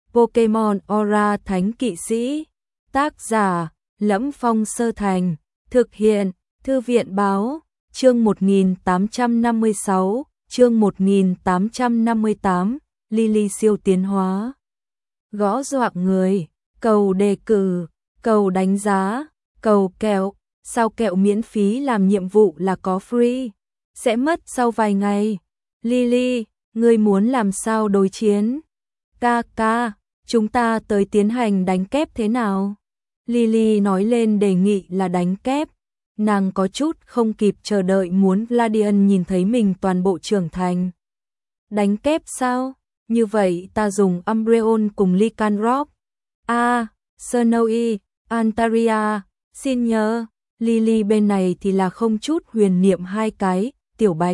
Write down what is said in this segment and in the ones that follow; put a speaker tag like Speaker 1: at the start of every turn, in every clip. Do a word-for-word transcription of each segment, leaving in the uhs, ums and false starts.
Speaker 1: Pokemon Aura Thánh Kỵ Sĩ. Tác giả: Lẫm Phong Sơ Thành. Thực hiện: Thư viện Báo. Chương một nghìn tám trăm năm mươi sáu, chương một nghìn tám trăm năm mươi tám, Lily siêu tiến hóa. Gõ dọa người, cầu đề cử, cầu đánh giá, cầu kẹo, sao kẹo miễn phí làm nhiệm vụ là có free, sẽ mất sau vài ngày. Lily, ngươi muốn làm sao đối chiến? Ca ca, chúng ta tới tiến hành đánh kép thế nào? Lily nói lên đề nghị là đánh kép. Nàng có chút không kịp chờ đợi muốn Gladian nhìn thấy mình toàn bộ trưởng thành. Đánh kép sao? Như vậy ta dùng Umbreon cùng Lycanroc. A, à, Snowy, Antaria, xin nhớ. Lily bên này thì là không chút huyền niệm hai cái, Tiểu Bạch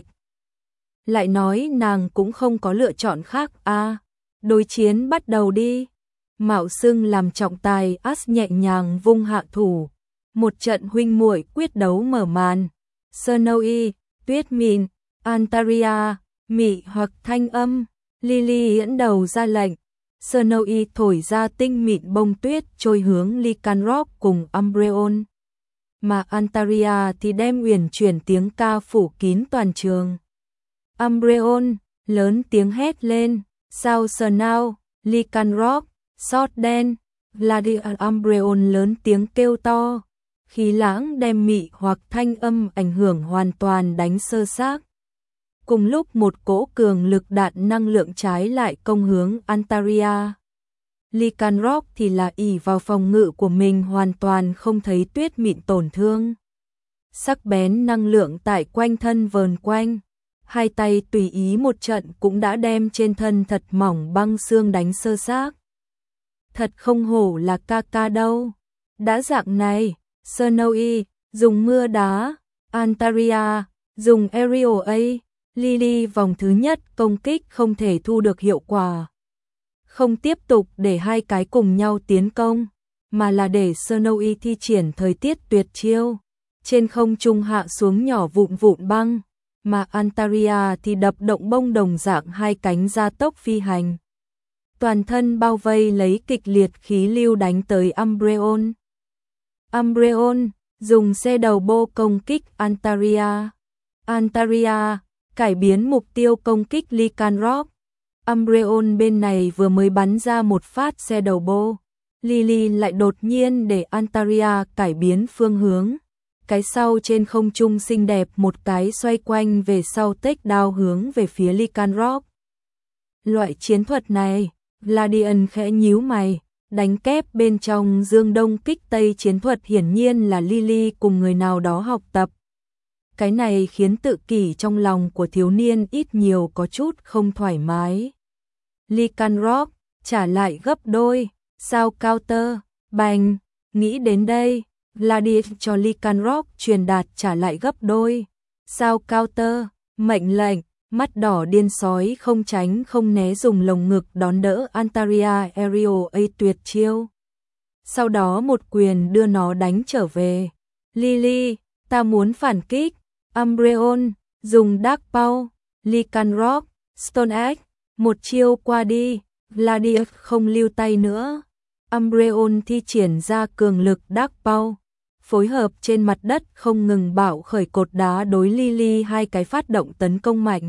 Speaker 1: lại nói nàng cũng không có lựa chọn khác. A, à, đối chiến bắt đầu đi. Mạo xưng làm trọng tài As nhẹ nhàng vung hạ thủ. Một trận huynh muội quyết đấu mở màn. Snowy, tuyết mịn, Antaria, mị hoặc thanh âm. Lily ưỡn đầu ra lệnh. Snowy thổi ra tinh mịn bông tuyết trôi hướng Lycanroc cùng Umbreon. Mà Antaria thì đem uyển chuyển tiếng ca phủ kín toàn trường. Umbreon lớn tiếng hét lên. Sao Snow, Lycanroc, sót đen. Gladian Umbreon lớn tiếng kêu to. Khí lãng đem mị hoặc thanh âm ảnh hưởng hoàn toàn đánh sơ xác. Cùng lúc một cỗ cường lực đạn năng lượng trái lại công hướng Antaria. Lycanroc thì là ỷ vào phòng ngự của mình hoàn toàn không thấy tuyết mịn tổn thương. Sắc bén năng lượng tại quanh thân vờn quanh. Hai tay tùy ý một trận cũng đã đem trên thân thật mỏng băng xương đánh sơ xác. Thật không hổ là ca ca đâu. Đã dạng này. Snowy, dùng mưa đá, Antaria, dùng Aerial A, Lily vòng thứ nhất công kích không thể thu được hiệu quả. Không tiếp tục để hai cái cùng nhau tiến công, mà là để Snowy thi triển thời tiết tuyệt chiêu. Trên không trung hạ xuống nhỏ vụn vụn băng, mà Antaria thì đập động bông đồng dạng hai cánh gia tốc phi hành. Toàn thân bao vây lấy kịch liệt khí lưu đánh tới Umbreon. Umbreon, dùng xe đầu bô công kích Antaria. Antaria, cải biến mục tiêu công kích Lycanroc. Umbreon bên này vừa mới bắn ra một phát xe đầu bô. Lily lại đột nhiên để Antaria cải biến phương hướng. Cái sau trên không trung xinh đẹp một cái xoay quanh về sau take down hướng về phía Lycanroc. Loại chiến thuật này, Gladian khẽ nhíu mày. Đánh kép bên trong dương đông kích tây chiến thuật hiển nhiên là Lily cùng người nào đó học tập. Cái này khiến tự kỷ trong lòng của thiếu niên ít nhiều có chút không thoải mái. Lycanroc trả lại gấp đôi, sao counter, bành, nghĩ đến đây, Gladian cho Lycanroc truyền đạt trả lại gấp đôi, sao counter, mệnh lệnh. Mắt đỏ điên sói không tránh không né dùng lồng ngực đón đỡ Antaria Aerial A tuyệt chiêu. Sau đó một quyền đưa nó đánh trở về. Lily, ta muốn phản kích. Umbreon, dùng Dark Paw. Lycanroc, Stone Axe, một chiêu qua đi. Gladius không lưu tay nữa. Umbreon thi triển ra cường lực Dark Paw. Phối hợp trên mặt đất không ngừng bạo khởi cột đá đối Lily hai cái phát động tấn công mạnh.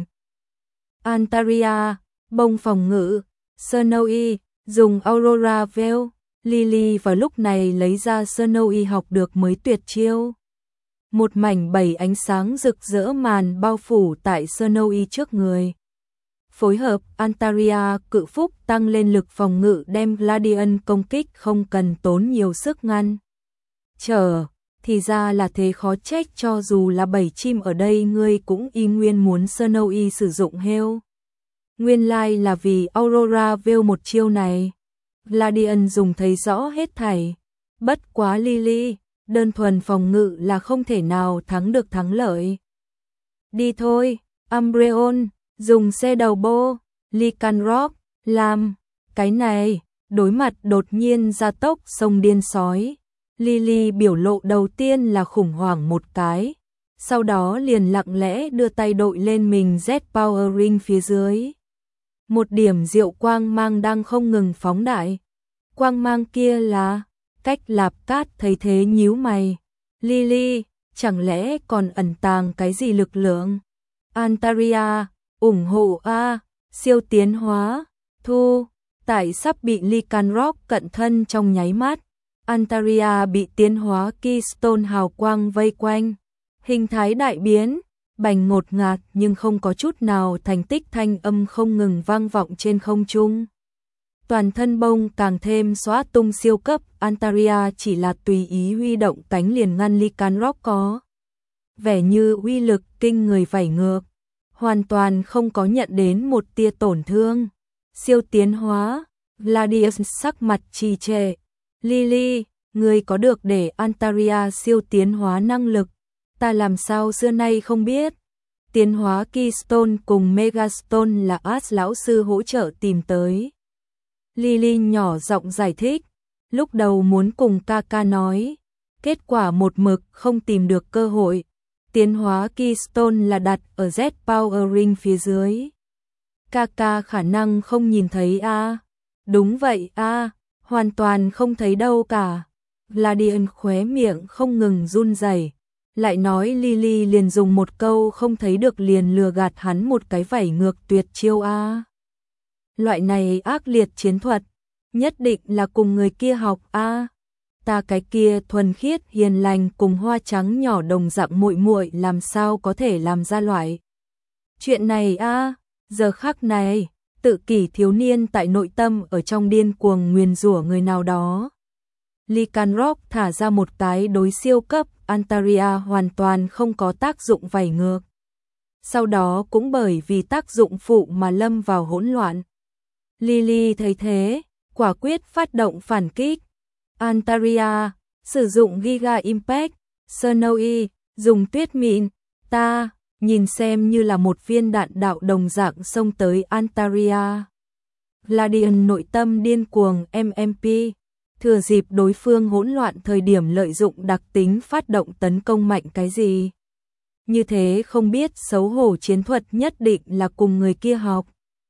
Speaker 1: Antaria, bông phòng ngự, Snowy, dùng Aurora Veil. Lily vào lúc này lấy ra Snowy học được mới tuyệt chiêu. Một mảnh bảy ánh sáng rực rỡ màn bao phủ tại Snowy trước người. Phối hợp Antaria cự phúc tăng lên lực phòng ngự đem Gladian công kích không cần tốn nhiều sức ngăn. Chờ, thì ra là thế, khó trách cho dù là bảy chim ở đây ngươi cũng y nguyên muốn Snowy sử dụng heo. Nguyên lai like là vì Aurora Veil một chiêu này. Gladian dùng thấy rõ hết thảy. Bất quá Lily, đơn thuần phòng ngự là không thể nào thắng được thắng lợi. Đi thôi, Umbreon, dùng xe đầu bô, Lycanroc, làm, cái này, đối mặt đột nhiên gia tốc sông điên sói. Lily biểu lộ đầu tiên là khủng hoảng một cái, sau đó liền lặng lẽ đưa tay đội lên mình Z Power Ring phía dưới. Một điểm diệu quang mang đang không ngừng phóng đại. Quang mang kia là... Cách Lạp Cát thấy thế nhíu mày. Lily, chẳng lẽ còn ẩn tàng cái gì lực lượng? Antaria, ủng hộ A, siêu tiến hóa, thu, tại sắp bị Lycanroc cận thân trong nháy mắt. Antaria bị tiến hóa Keystone hào quang vây quanh. Hình thái đại biến, bành ngột ngạt nhưng không có chút nào thành tích, thanh âm không ngừng vang vọng trên không trung. Toàn thân bông càng thêm xóa tung siêu cấp, Antaria chỉ là tùy ý huy động cánh liền ngăn Lycanroc có vẻ như uy lực kinh người vảy ngược, hoàn toàn không có nhận đến một tia tổn thương. Siêu tiến hóa, Gladius sắc mặt trì trệ. Lily, người có được để Antaria siêu tiến hóa năng lực, ta làm sao xưa nay không biết. Tiến hóa Keystone cùng Megastone là As lão sư hỗ trợ tìm tới. Lily nhỏ giọng giải thích, lúc đầu muốn cùng Kaka nói, kết quả một mực không tìm được cơ hội. Tiến hóa Keystone là đặt ở Z Power Ring phía dưới. Kaka khả năng không nhìn thấy a. À? Đúng vậy a, à, hoàn toàn không thấy đâu cả. Gladian khóe miệng không ngừng run rẩy, lại nói Lily liền dùng một câu không thấy được liền lừa gạt hắn một cái vảy ngược tuyệt chiêu a. À? Loại này ác liệt chiến thuật, nhất định là cùng người kia học a. À? Ta cái kia thuần khiết hiền lành cùng hoa trắng nhỏ đồng dạng muội muội làm sao có thể làm ra loại chuyện này a. À? Giờ khắc này, tự kỷ thiếu niên tại nội tâm ở trong điên cuồng nguyền rủa người nào đó. Lycanroc thả ra một cái đối siêu cấp, Antaria hoàn toàn không có tác dụng vảy ngược. Sau đó cũng bởi vì tác dụng phụ mà lâm vào hỗn loạn. Lily thấy thế, quả quyết phát động phản kích. Antaria, sử dụng Giga Impact, Snowy, dùng tuyết mịn, ta, nhìn xem như là một viên đạn đạo đồng dạng xông tới Antaria. Gladian nội tâm điên cuồng em em pê, thừa dịp đối phương hỗn loạn thời điểm lợi dụng đặc tính phát động tấn công mạnh cái gì. Như thế không biết xấu hổ chiến thuật nhất định là cùng người kia học.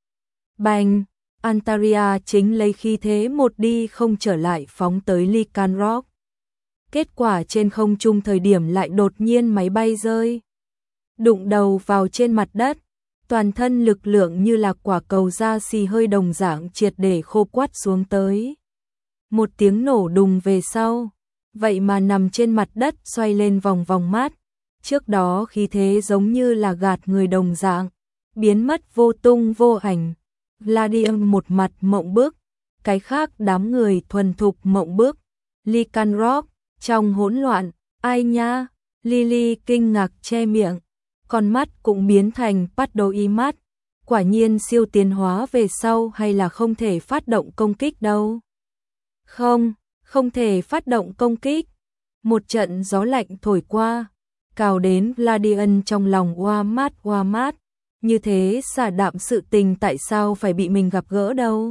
Speaker 1: Bành! Antaria chính lấy khí thế một đi không trở lại phóng tới Lycanroc. Kết quả trên không trung thời điểm lại đột nhiên máy bay rơi. Đụng đầu vào trên mặt đất, toàn thân lực lượng như là quả cầu da xì hơi đồng dạng triệt để khô quắt xuống tới. Một tiếng nổ đùng về sau, vậy mà nằm trên mặt đất xoay lên vòng vòng mát. Trước đó khí thế giống như là gạt người đồng dạng, biến mất vô tung vô ảnh. Gladium một mặt mộng bức, cái khác đám người thuần thục mộng bức. Lycanroc, trong hỗn loạn, ai nha? Lily kinh ngạc che miệng, con mắt cũng biến thành bắt đầu y mắt. Quả nhiên siêu tiến hóa về sau hay là không thể phát động công kích đâu. Không, không thể phát động công kích. Một trận gió lạnh thổi qua, cào đến Gladian trong lòng oa mát oa mát. Như thế xả đạm sự tình tại sao phải bị mình gặp gỡ đâu.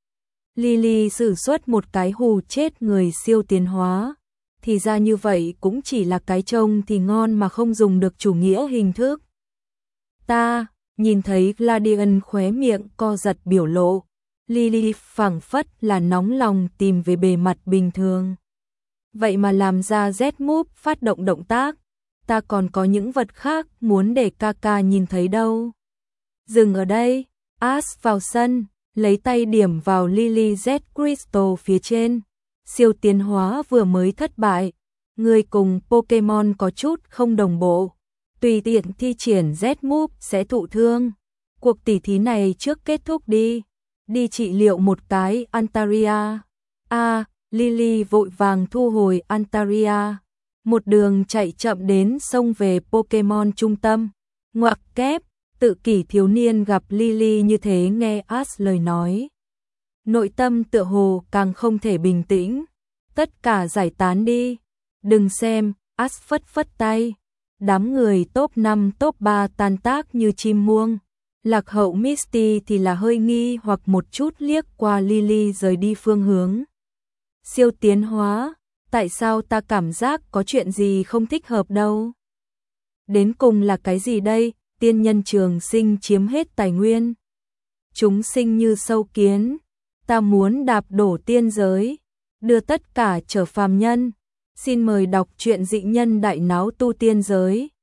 Speaker 1: Lily sử xuất một cái hù chết người siêu tiến hóa. Thì ra như vậy cũng chỉ là cái trông thì ngon mà không dùng được chủ nghĩa hình thức. Ta, nhìn thấy Gladian khóe miệng co giật biểu lộ. Lily phảng phất là nóng lòng tìm về bề mặt bình thường. Vậy mà làm ra Z-move phát động động tác. Ta còn có những vật khác muốn để Kaka nhìn thấy đâu. Dừng ở đây, As vào sân, lấy tay điểm vào Lily Z Crystal phía trên. Siêu tiến hóa vừa mới thất bại, người cùng Pokemon có chút không đồng bộ. Tùy tiện thi triển Z-move sẽ thụ thương. Cuộc tỉ thí này trước kết thúc đi. Đi trị liệu một cái Antaria. A, à, Lily vội vàng thu hồi Antaria. Một đường chạy chậm đến xông về Pokemon trung tâm. Ngoặc kép, tự kỷ thiếu niên gặp Lily như thế nghe As lời nói. Nội tâm tựa hồ càng không thể bình tĩnh. Tất cả giải tán đi. Đừng xem, As phất phất tay. Đám người top năm top ba tan tác như chim muông. Lạc hậu Misty thì là hơi nghi hoặc một chút liếc qua Lily rời đi phương hướng. Siêu tiến hóa, tại sao ta cảm giác có chuyện gì không thích hợp đâu? Đến cùng là cái gì đây? Tiên nhân trường sinh chiếm hết tài nguyên. chúng sinh như sâu kiến, ta muốn đạp đổ tiên giới, đưa tất cả trở phàm nhân. Xin mời đọc truyện Dị Nhân Đại Náo Tu Tiên Giới.